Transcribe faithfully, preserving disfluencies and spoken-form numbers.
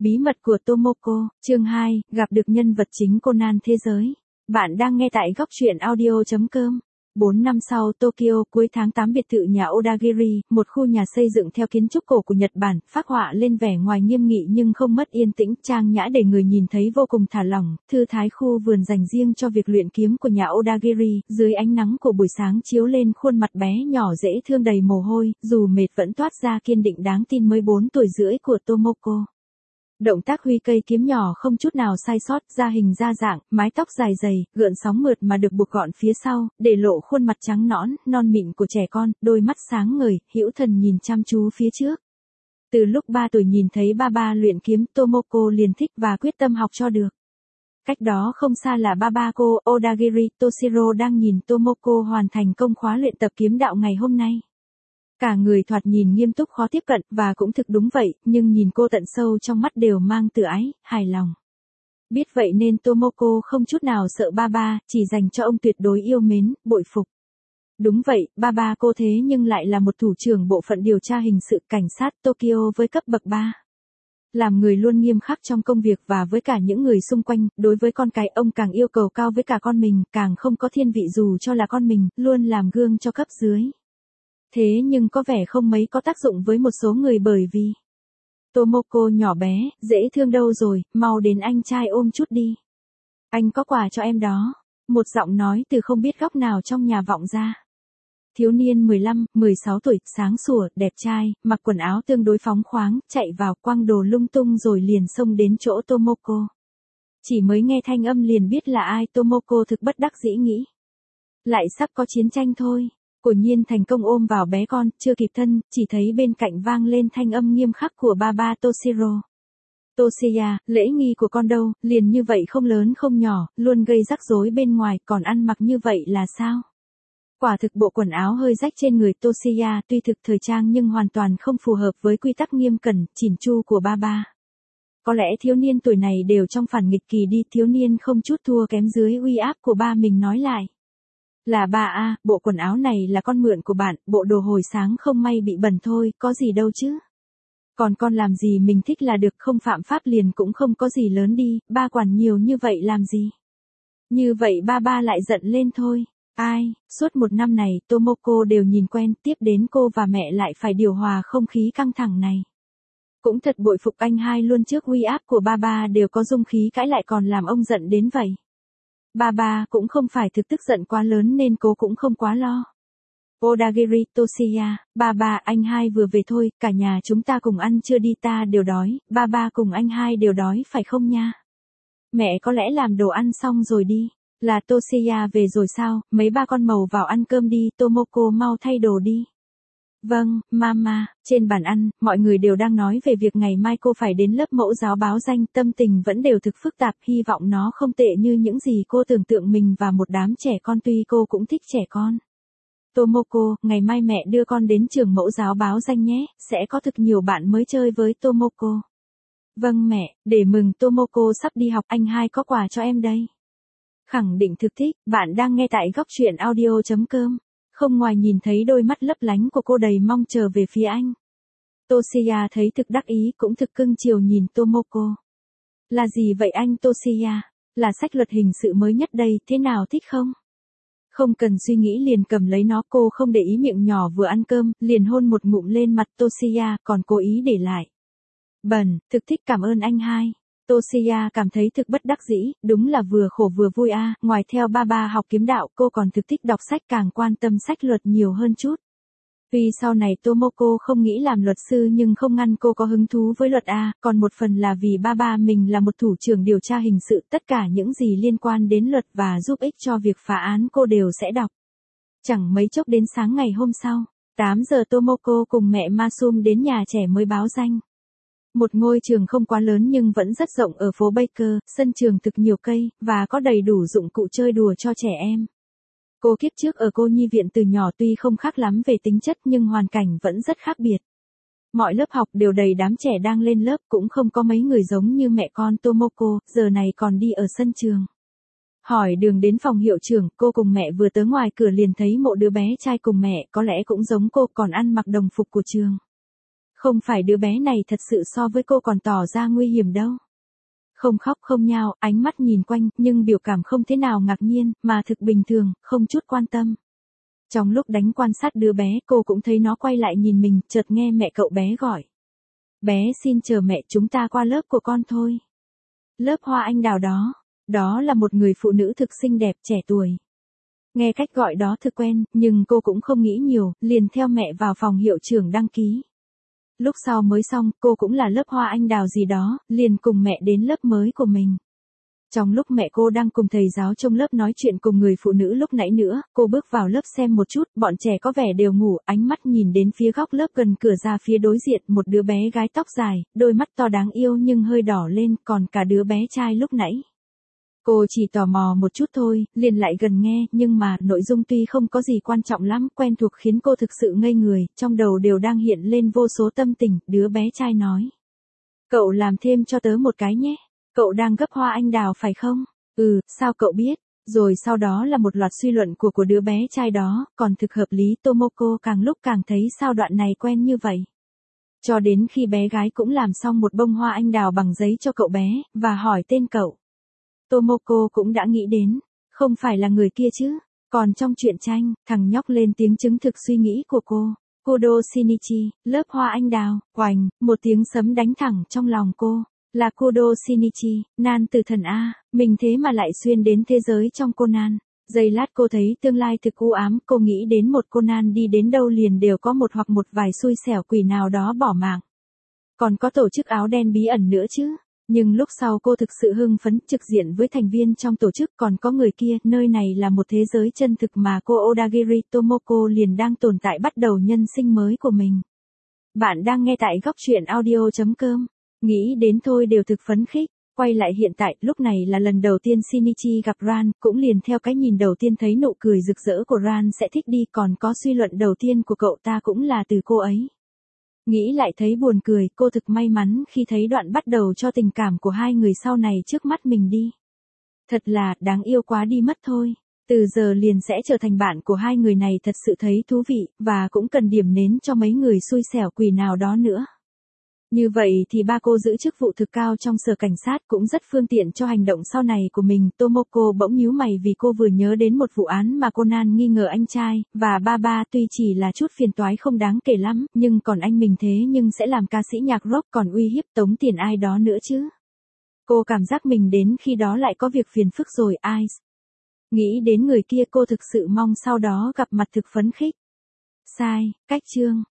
Bí mật của Tomoko, chương hai, gặp được nhân vật chính Conan thế giới. Bạn đang nghe tại góc truyện audio chấm com. Bốn năm sau Tokyo, cuối tháng tám, biệt thự nhà Odagiri, một khu nhà xây dựng theo kiến trúc cổ của Nhật Bản, phác họa lên vẻ ngoài nghiêm nghị nhưng không mất yên tĩnh, trang nhã để người nhìn thấy vô cùng thả lỏng, thư thái. Khu vườn dành riêng cho việc luyện kiếm của nhà Odagiri, dưới ánh nắng của buổi sáng chiếu lên khuôn mặt bé nhỏ dễ thương đầy mồ hôi, dù mệt vẫn toát ra kiên định đáng tin mới bốn tuổi rưỡi của Tomoko. Động tác huy cây kiếm nhỏ không chút nào sai sót, da hình da dạng, mái tóc dài dày, gợn sóng mượt mà được buộc gọn phía sau, để lộ khuôn mặt trắng nõn, non mịn của trẻ con, đôi mắt sáng ngời, hữu thần nhìn chăm chú phía trước. Từ lúc ba tuổi nhìn thấy ba ba luyện kiếm, Tomoko liền thích và quyết tâm học cho được. Cách đó không xa là ba ba cô, Odagiri Toshiro, đang nhìn Tomoko hoàn thành công khóa luyện tập kiếm đạo ngày hôm nay. Cả người thoạt nhìn nghiêm túc khó tiếp cận, và cũng thực đúng vậy, nhưng nhìn cô tận sâu trong mắt đều mang từ ái, hài lòng. Biết vậy nên Tomoko không chút nào sợ ba ba, chỉ dành cho ông tuyệt đối yêu mến, bội phục. Đúng vậy, ba ba cô thế nhưng lại là một thủ trưởng bộ phận điều tra hình sự cảnh sát Tokyo với cấp bậc ba. Làm người luôn nghiêm khắc trong công việc và với cả những người xung quanh, đối với con cái ông càng yêu cầu cao với cả con mình, càng không có thiên vị dù cho là con mình, luôn làm gương cho cấp dưới. Thế nhưng có vẻ không mấy có tác dụng với một số người, bởi vì Tomoko nhỏ bé, dễ thương đâu rồi, mau đến anh trai ôm chút đi. Anh có quà cho em đó. Một giọng nói từ không biết góc nào trong nhà vọng ra. Thiếu niên mười lăm, mười sáu tuổi, sáng sủa, đẹp trai, mặc quần áo tương đối phóng khoáng, chạy vào quăng đồ lung tung rồi liền xông đến chỗ Tomoko. Chỉ mới nghe thanh âm liền biết là ai, Tomoko thực bất đắc dĩ nghĩ. Lại sắp có chiến tranh thôi. Quả nhiên thành công ôm vào bé con, chưa kịp thân, chỉ thấy bên cạnh vang lên thanh âm nghiêm khắc của ba ba Toshiro. Toshiya, lễ nghi của con đâu, liền như vậy không lớn không nhỏ, luôn gây rắc rối bên ngoài, còn ăn mặc như vậy là sao? Quả thực bộ quần áo hơi rách trên người Toshiya tuy thực thời trang nhưng hoàn toàn không phù hợp với quy tắc nghiêm cẩn, chỉn chu của ba ba. Có lẽ thiếu niên tuổi này đều trong phản nghịch kỳ đi, thiếu niên không chút thua kém dưới uy áp của ba mình nói lại. Là ba a, bộ quần áo này là con mượn của bạn, bộ đồ hồi sáng không may bị bẩn thôi, có gì đâu chứ. Còn con làm gì mình thích là được, không phạm pháp liền cũng không có gì lớn đi, ba quản nhiều như vậy làm gì. Như vậy ba ba lại giận lên thôi. Ai, suốt một năm này Tomoko đều nhìn quen, tiếp đến cô và mẹ lại phải điều hòa không khí căng thẳng này. Cũng thật bội phục anh hai luôn, trước uy áp của ba ba đều có dung khí cãi lại còn làm ông giận đến vậy. Ba ba cũng không phải thực tức giận quá lớn nên cô cũng không quá lo. Odagiri Toshiya, ba ba, anh hai vừa về thôi, cả nhà chúng ta cùng ăn trưa đi, ta đều đói, ba ba cùng anh hai đều đói phải không nha? Mẹ có lẽ làm đồ ăn xong rồi đi. Là Toshiya về rồi sao, mấy ba con màu vào ăn cơm đi, Tomoko mau thay đồ đi. Vâng, mama. Trên bàn ăn, mọi người đều đang nói về việc ngày mai cô phải đến lớp mẫu giáo báo danh, tâm tình vẫn đều thực phức tạp, hy vọng nó không tệ như những gì cô tưởng tượng mình và một đám trẻ con, tuy cô cũng thích trẻ con. Tomoko, ngày mai mẹ đưa con đến trường mẫu giáo báo danh nhé, sẽ có thực nhiều bạn mới chơi với Tomoko. Vâng mẹ, để mừng Tomoko sắp đi học, anh hai có quà cho em đây. Khẳng định thực thích, bạn đang nghe tại góc truyện audio chấm com. Không ngoài nhìn thấy đôi mắt lấp lánh của cô đầy mong chờ về phía anh. Toshiya thấy thực đắc ý, cũng thực cưng chiều nhìn Tomoko. Là gì vậy anh Toshiya? Là sách luật hình sự mới nhất đây, thế nào thích không? Không cần suy nghĩ liền cầm lấy nó, cô không để ý, miệng nhỏ vừa ăn cơm, liền hôn một ngụm lên mặt Toshiya, còn cố ý để lại. Bẩn, thực thích, cảm ơn anh hai. Toshiya cảm thấy thực bất đắc dĩ, đúng là vừa khổ vừa vui a, à. Ngoài theo ba ba học kiếm đạo, cô còn thực thích đọc sách, càng quan tâm sách luật nhiều hơn chút. Tuy sau này Tomoko không nghĩ làm luật sư nhưng không ngăn cô có hứng thú với luật a, à. Còn một phần là vì ba ba mình là một thủ trưởng điều tra hình sự, tất cả những gì liên quan đến luật và giúp ích cho việc phá án cô đều sẽ đọc. Chẳng mấy chốc đến sáng ngày hôm sau, tám giờ Tomoko cùng mẹ Masum đến nhà trẻ mới báo danh. Một ngôi trường không quá lớn nhưng vẫn rất rộng ở phố Baker, sân trường thực nhiều cây, và có đầy đủ dụng cụ chơi đùa cho trẻ em. Cô kiếp trước ở cô nhi viện từ nhỏ tuy không khác lắm về tính chất nhưng hoàn cảnh vẫn rất khác biệt. Mọi lớp học đều đầy đám trẻ đang lên lớp, cũng không có mấy người giống như mẹ con Tomoko, giờ này còn đi ở sân trường. Hỏi đường đến phòng hiệu trưởng, cô cùng mẹ vừa tới ngoài cửa liền thấy một đứa bé trai cùng mẹ, có lẽ cũng giống cô, còn ăn mặc đồng phục của trường. Không phải đứa bé này thật sự so với cô còn tỏ ra nguy hiểm đâu. Không khóc không nhao, ánh mắt nhìn quanh, nhưng biểu cảm không thế nào ngạc nhiên, mà thực bình thường, không chút quan tâm. Trong lúc đánh quan sát đứa bé, cô cũng thấy nó quay lại nhìn mình, chợt nghe mẹ cậu bé gọi. Bé xin chờ mẹ, chúng ta qua lớp của con thôi. Lớp hoa anh đào đó, đó là một người phụ nữ thực xinh đẹp trẻ tuổi. Nghe cách gọi đó thực quen, nhưng cô cũng không nghĩ nhiều, liền theo mẹ vào phòng hiệu trưởng đăng ký. Lúc sau mới xong, cô cũng là lớp hoa anh đào gì đó, liền cùng mẹ đến lớp mới của mình. Trong lúc mẹ cô đang cùng thầy giáo trong lớp nói chuyện cùng người phụ nữ lúc nãy nữa, cô bước vào lớp xem một chút, bọn trẻ có vẻ đều ngủ, ánh mắt nhìn đến phía góc lớp gần cửa ra phía đối diện, một đứa bé gái tóc dài, đôi mắt to đáng yêu nhưng hơi đỏ lên, còn cả đứa bé trai lúc nãy. Cô chỉ tò mò một chút thôi, liền lại gần nghe, nhưng mà nội dung tuy không có gì quan trọng lắm, quen thuộc khiến cô thực sự ngây người, trong đầu đều đang hiện lên vô số tâm tình, đứa bé trai nói. Cậu làm thêm cho tớ một cái nhé. Cậu đang gấp hoa anh đào phải không? Ừ, sao cậu biết? Rồi sau đó là một loạt suy luận của của đứa bé trai đó, còn thực hợp lý Tomoko càng lúc càng thấy sao đoạn này quen như vậy. Cho đến khi bé gái cũng làm xong một bông hoa anh đào bằng giấy cho cậu bé, và hỏi tên cậu. Tomoko cũng đã nghĩ đến, không phải là người kia chứ, còn trong truyện tranh, thằng nhóc lên tiếng chứng thực suy nghĩ của cô. Kudo Shinichi, lớp hoa anh đào, oành, một tiếng sấm đánh thẳng trong lòng cô. Là Kudo Shinichi, nan từ thần A, mình thế mà lại xuyên đến thế giới trong Conan. Giây lát cô thấy tương lai thực u ám, cô nghĩ đến một Conan đi đến đâu liền đều có một hoặc một vài xui xẻo quỷ nào đó bỏ mạng. Còn có tổ chức áo đen bí ẩn nữa chứ. Nhưng lúc sau cô thực sự hưng phấn trực diện với thành viên trong tổ chức, còn có người kia, nơi này là một thế giới chân thực mà cô Odagiri Tomoko liền đang tồn tại, bắt đầu nhân sinh mới của mình. Bạn đang nghe tại góc truyện audio chấm com. Nghĩ đến thôi đều thực phấn khích. Quay lại hiện tại, lúc này là lần đầu tiên Shinichi gặp Ran, cũng liền theo cái nhìn đầu tiên thấy nụ cười rực rỡ của Ran sẽ thích đi, còn có suy luận đầu tiên của cậu ta cũng là từ cô ấy. Nghĩ lại thấy buồn cười, cô thực may mắn khi thấy đoạn bắt đầu cho tình cảm của hai người sau này trước mắt mình đi. Thật là, đáng yêu quá đi mất thôi. Từ giờ liền sẽ trở thành bạn của hai người này, thật sự thấy thú vị, và cũng cần điểm nến cho mấy người xui xẻo quỷ nào đó nữa. Như vậy thì ba cô giữ chức vụ thực cao trong sở cảnh sát cũng rất phương tiện cho hành động sau này của mình. Tomoko bỗng nhíu mày vì cô vừa nhớ đến một vụ án mà Conan nghi ngờ anh trai, và ba ba tuy chỉ là chút phiền toái không đáng kể lắm, nhưng còn anh mình thế nhưng sẽ làm ca sĩ nhạc rock còn uy hiếp tống tiền ai đó nữa chứ. Cô cảm giác mình đến khi đó lại có việc phiền phức rồi, ai. Nghĩ đến người kia cô thực sự mong sau đó gặp mặt thực phấn khích. Sai, cách chương.